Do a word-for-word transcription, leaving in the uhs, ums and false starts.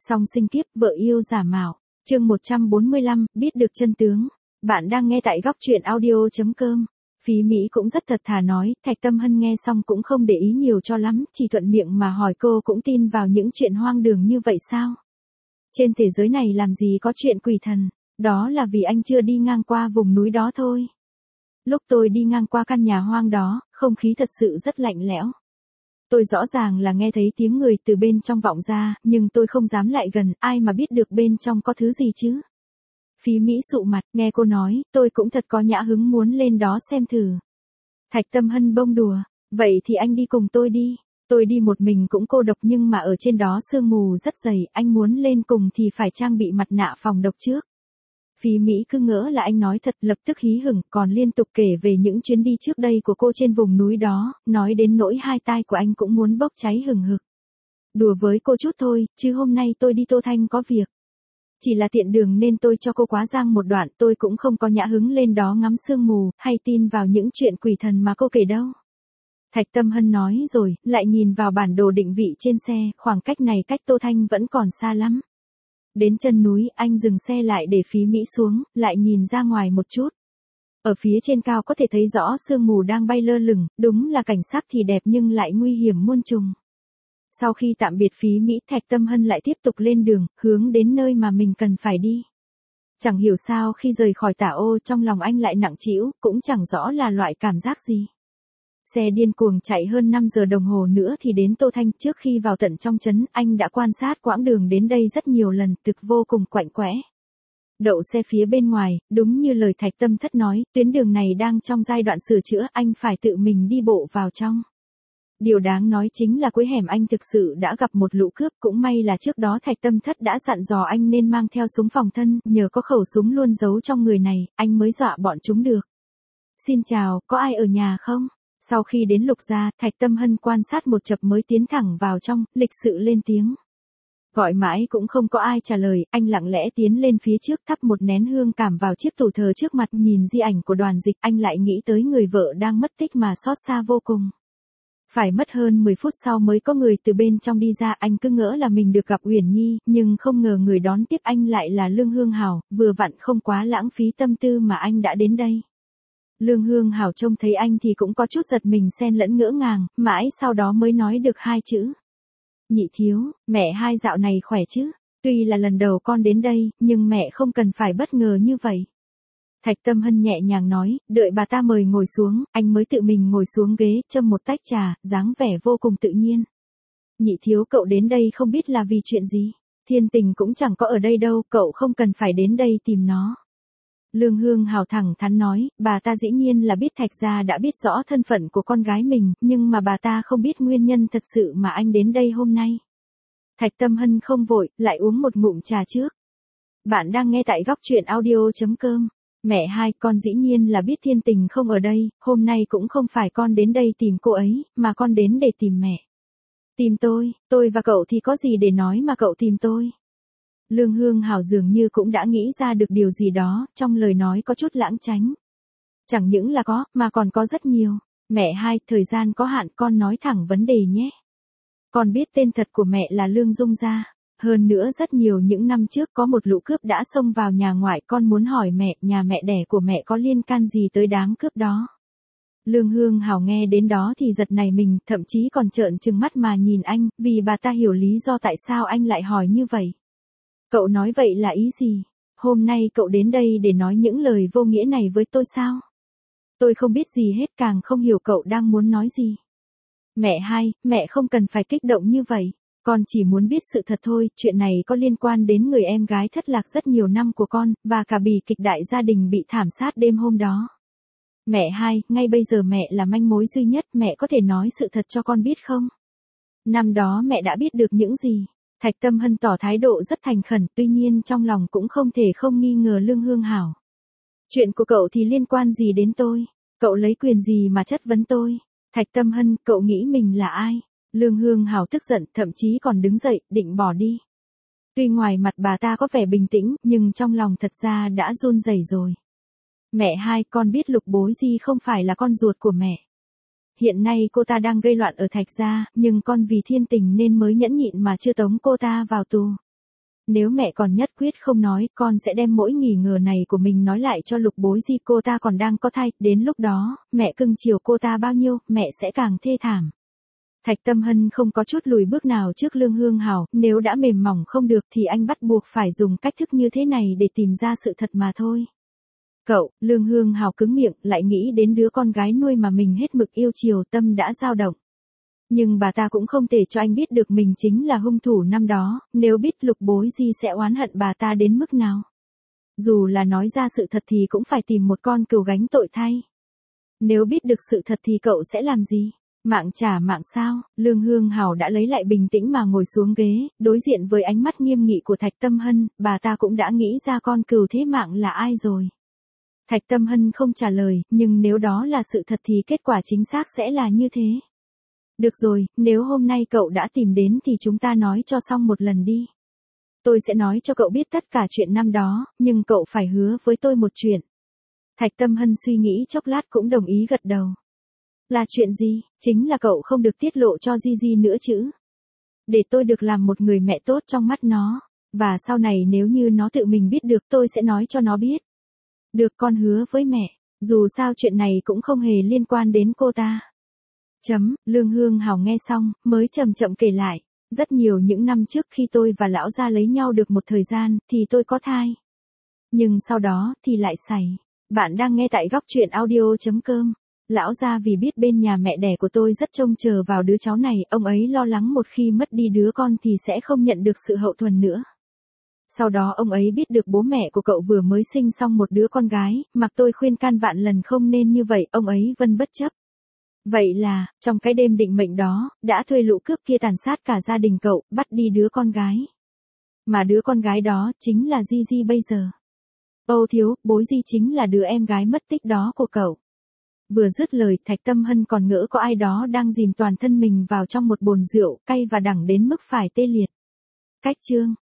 Song sinh kiếp vợ yêu giả mạo. Chương một trăm bốn mươi lăm, biết được chân tướng. Bạn đang nghe tại góc truyện audio chấm com. Phí Mỹ cũng rất thật thà nói, Thạch Tâm Hân nghe xong cũng không để ý nhiều cho lắm, chỉ thuận miệng mà hỏi cô cũng tin vào những chuyện hoang đường như vậy sao? Trên thế giới này làm gì có chuyện quỷ thần, đó là vì anh chưa đi ngang qua vùng núi đó thôi. Lúc tôi đi ngang qua căn nhà hoang đó, không khí thật sự rất lạnh lẽo. Tôi rõ ràng là nghe thấy tiếng người từ bên trong vọng ra, nhưng tôi không dám lại gần, ai mà biết được bên trong có thứ gì chứ. Phí Mỹ sụ mặt, nghe cô nói, tôi cũng thật có nhã hứng muốn lên đó xem thử. Thạch Tâm Hân bông đùa, vậy thì anh đi cùng tôi đi. Tôi đi một mình cũng cô độc nhưng mà ở trên đó sương mù rất dày, anh muốn lên cùng thì phải trang bị mặt nạ phòng độc trước. Phí Mỹ cứ ngỡ là anh nói thật, lập tức hí hửng, còn liên tục kể về những chuyến đi trước đây của cô trên vùng núi đó, nói đến nỗi hai tai của anh cũng muốn bốc cháy hừng hực. Đùa với cô chút thôi, chứ hôm nay tôi đi Tô Thanh có việc. Chỉ là tiện đường nên tôi cho cô quá giang một đoạn, tôi cũng không có nhã hứng lên đó ngắm sương mù, hay tin vào những chuyện quỷ thần mà cô kể đâu. Thạch Tâm Hân nói rồi, lại nhìn vào bản đồ định vị trên xe, khoảng cách này cách Tô Thanh vẫn còn xa lắm. Đến chân núi, anh dừng xe lại để Phí Mỹ xuống, lại nhìn ra ngoài một chút. Ở phía trên cao có thể thấy rõ sương mù đang bay lơ lửng, đúng là cảnh sắc thì đẹp nhưng lại nguy hiểm muôn trùng. Sau khi tạm biệt Phí Mỹ, Thạch Tâm Hân lại tiếp tục lên đường, hướng đến nơi mà mình cần phải đi. Chẳng hiểu sao khi rời khỏi Tả Ô trong lòng anh lại nặng trĩu, cũng chẳng rõ là loại cảm giác gì. Xe điên cuồng chạy hơn năm giờ đồng hồ nữa thì đến Tô Thanh. Trước khi vào tận trong trấn, anh đã quan sát quãng đường đến đây rất nhiều lần, thực vô cùng quạnh quẽ. Đậu xe phía bên ngoài, đúng như lời Thạch Tâm Thất nói, tuyến đường này đang trong giai đoạn sửa chữa, anh phải tự mình đi bộ vào trong. Điều đáng nói chính là cuối hẻm anh thực sự đã gặp một lũ cướp, cũng may là trước đó Thạch Tâm Thất đã dặn dò anh nên mang theo súng phòng thân, nhờ có khẩu súng luôn giấu trong người này, anh mới dọa bọn chúng được. Xin chào, có ai ở nhà không? Sau khi đến Lục gia, Thạch Tâm Hân quan sát một chập mới tiến thẳng vào trong, lịch sự lên tiếng. Gọi mãi cũng không có ai trả lời, anh lặng lẽ tiến lên phía trước thắp một nén hương cảm vào chiếc tủ thờ trước mặt, nhìn di ảnh của Đoàn Dịch, anh lại nghĩ tới người vợ đang mất tích mà xót xa vô cùng. Phải mất hơn mười phút sau mới có người từ bên trong đi ra, anh cứ ngỡ là mình được gặp Uyển Nhi, nhưng không ngờ người đón tiếp anh lại là Lương Hương Hảo, vừa vặn không quá lãng phí tâm tư mà anh đã đến đây. Lương Hương Hảo trông thấy anh thì cũng có chút giật mình xen lẫn ngỡ ngàng, mãi sau đó mới nói được hai chữ. Nhị thiếu, mẹ hai dạo này khỏe chứ? Tuy là lần đầu con đến đây, nhưng mẹ không cần phải bất ngờ như vậy. Thạch Tâm Hân nhẹ nhàng nói, đợi bà ta mời ngồi xuống, anh mới tự mình ngồi xuống ghế, châm một tách trà, dáng vẻ vô cùng tự nhiên. Nhị thiếu cậu đến đây không biết là vì chuyện gì? Thiên Tình cũng chẳng có ở đây đâu, cậu không cần phải đến đây tìm nó. Lương Hương Hảo thẳng thắn nói, bà ta dĩ nhiên là biết Thạch gia đã biết rõ thân phận của con gái mình, nhưng mà bà ta không biết nguyên nhân thật sự mà anh đến đây hôm nay. Thạch Tâm Hân không vội, lại uống một ngụm trà trước. Bạn đang nghe tại góc truyện audio chấm com. Mẹ hai, con dĩ nhiên là biết Thiên Tình không ở đây, hôm nay cũng không phải con đến đây tìm cô ấy, mà con đến để tìm mẹ. Tìm tôi, tôi và cậu thì có gì để nói mà cậu tìm tôi? Lương Hương Hảo dường như cũng đã nghĩ ra được điều gì đó, trong lời nói có chút lãng tránh. Chẳng những là có, mà còn có rất nhiều. Mẹ hai, thời gian có hạn, con nói thẳng vấn đề nhé. Con biết tên thật của mẹ là Lương Dung Gia. Hơn nữa rất nhiều những năm trước có một lũ cướp đã xông vào nhà ngoại, con muốn hỏi mẹ, nhà mẹ đẻ của mẹ có liên can gì tới đám cướp đó? Lương Hương Hảo nghe đến đó thì giật nảy mình, thậm chí còn trợn trừng mắt mà nhìn anh, vì bà ta hiểu lý do tại sao anh lại hỏi như vậy. Cậu nói vậy là ý gì? Hôm nay cậu đến đây để nói những lời vô nghĩa này với tôi sao? Tôi không biết gì hết, càng không hiểu cậu đang muốn nói gì. Mẹ hai, mẹ không cần phải kích động như vậy. Con chỉ muốn biết sự thật thôi, chuyện này có liên quan đến người em gái thất lạc rất nhiều năm của con, và cả bì kịch đại gia đình bị thảm sát đêm hôm đó. Mẹ hai, ngay bây giờ mẹ là manh mối duy nhất, mẹ có thể nói sự thật cho con biết không? Năm đó mẹ đã biết được những gì? Thạch Tâm Hân tỏ thái độ rất thành khẩn, tuy nhiên trong lòng cũng không thể không nghi ngờ Lương Hương Hảo. Chuyện của cậu thì liên quan gì đến tôi? Cậu lấy quyền gì mà chất vấn tôi? Thạch Tâm Hân, cậu nghĩ mình là ai? Lương Hương Hảo tức giận, thậm chí còn đứng dậy, định bỏ đi. Tuy ngoài mặt bà ta có vẻ bình tĩnh, nhưng trong lòng thật ra đã run rẩy rồi. Mẹ hai, con biết Lục Bối Di không phải là con ruột của mẹ. Hiện nay cô ta đang gây loạn ở Thạch gia, nhưng con vì Thiên Tình nên mới nhẫn nhịn mà chưa tống cô ta vào tù. nếu mẹ còn nhất quyết không nói, con sẽ đem mỗi nghi ngờ này của mình nói lại cho Lục Bối Di, cô ta còn đang có thai, đến lúc đó, mẹ cưng chiều cô ta bao nhiêu, mẹ sẽ càng thê thảm. Thạch Tâm Hân không có chút lùi bước nào trước Lương Hương Hảo, nếu đã mềm mỏng không được thì anh bắt buộc phải dùng cách thức như thế này để tìm ra sự thật mà thôi. Cậu, Lương Hương Hảo cứng miệng, lại nghĩ đến đứa con gái nuôi mà mình hết mực yêu chiều, tâm đã dao động. Nhưng bà ta cũng không thể cho anh biết được mình chính là hung thủ năm đó, nếu biết Lục Bối Di sẽ oán hận bà ta đến mức nào. Dù là nói ra sự thật thì cũng phải tìm một con cừu gánh tội thay. Nếu biết được sự thật thì cậu sẽ làm gì? Mạng trả mạng sao? Lương Hương Hảo đã lấy lại bình tĩnh mà ngồi xuống ghế, đối diện với ánh mắt nghiêm nghị của Thạch Tâm Hân, bà ta cũng đã nghĩ ra con cừu thế mạng là ai rồi. Thạch Tâm Hân không trả lời, nhưng nếu đó là sự thật thì kết quả chính xác sẽ là như thế. Được rồi, nếu hôm nay cậu đã tìm đến thì chúng ta nói cho xong một lần đi. Tôi sẽ nói cho cậu biết tất cả chuyện năm đó, nhưng cậu phải hứa với tôi một chuyện. Thạch Tâm Hân suy nghĩ chốc lát cũng đồng ý gật đầu. Là chuyện gì? Chính là cậu không được tiết lộ cho Di Di nữa chứ. Để tôi được làm một người mẹ tốt trong mắt nó. Và sau này nếu như nó tự mình biết được tôi sẽ nói cho nó biết. Được, con hứa với mẹ. Dù sao chuyện này cũng không hề liên quan đến cô ta. Chấm, Lương Hương Hảo nghe xong, mới chậm chậm kể lại. Rất nhiều những năm trước khi tôi và lão gia lấy nhau được một thời gian, thì tôi có thai. Nhưng sau đó, thì lại xảy. Bạn đang nghe tại góc truyện audio chấm com. Lão gia vì biết bên nhà mẹ đẻ của tôi rất trông chờ vào đứa cháu này, ông ấy lo lắng một khi mất đi đứa con thì sẽ không nhận được sự hậu thuẫn nữa. Sau đó ông ấy biết được bố mẹ của cậu vừa mới sinh xong một đứa con gái, mặc tôi khuyên can vạn lần không nên như vậy, ông ấy vẫn bất chấp. Vậy là, trong cái đêm định mệnh đó, đã thuê lũ cướp kia tàn sát cả gia đình cậu, bắt đi đứa con gái. Mà đứa con gái đó, chính là Di Di bây giờ. Âu thiếu, Bối Di chính là đứa em gái mất tích đó của cậu. Vừa dứt lời, Thạch Tâm Hân còn ngỡ có ai đó đang dìm toàn thân mình vào trong một bồn rượu, cay và đắng đến mức phải tê liệt. Cách chương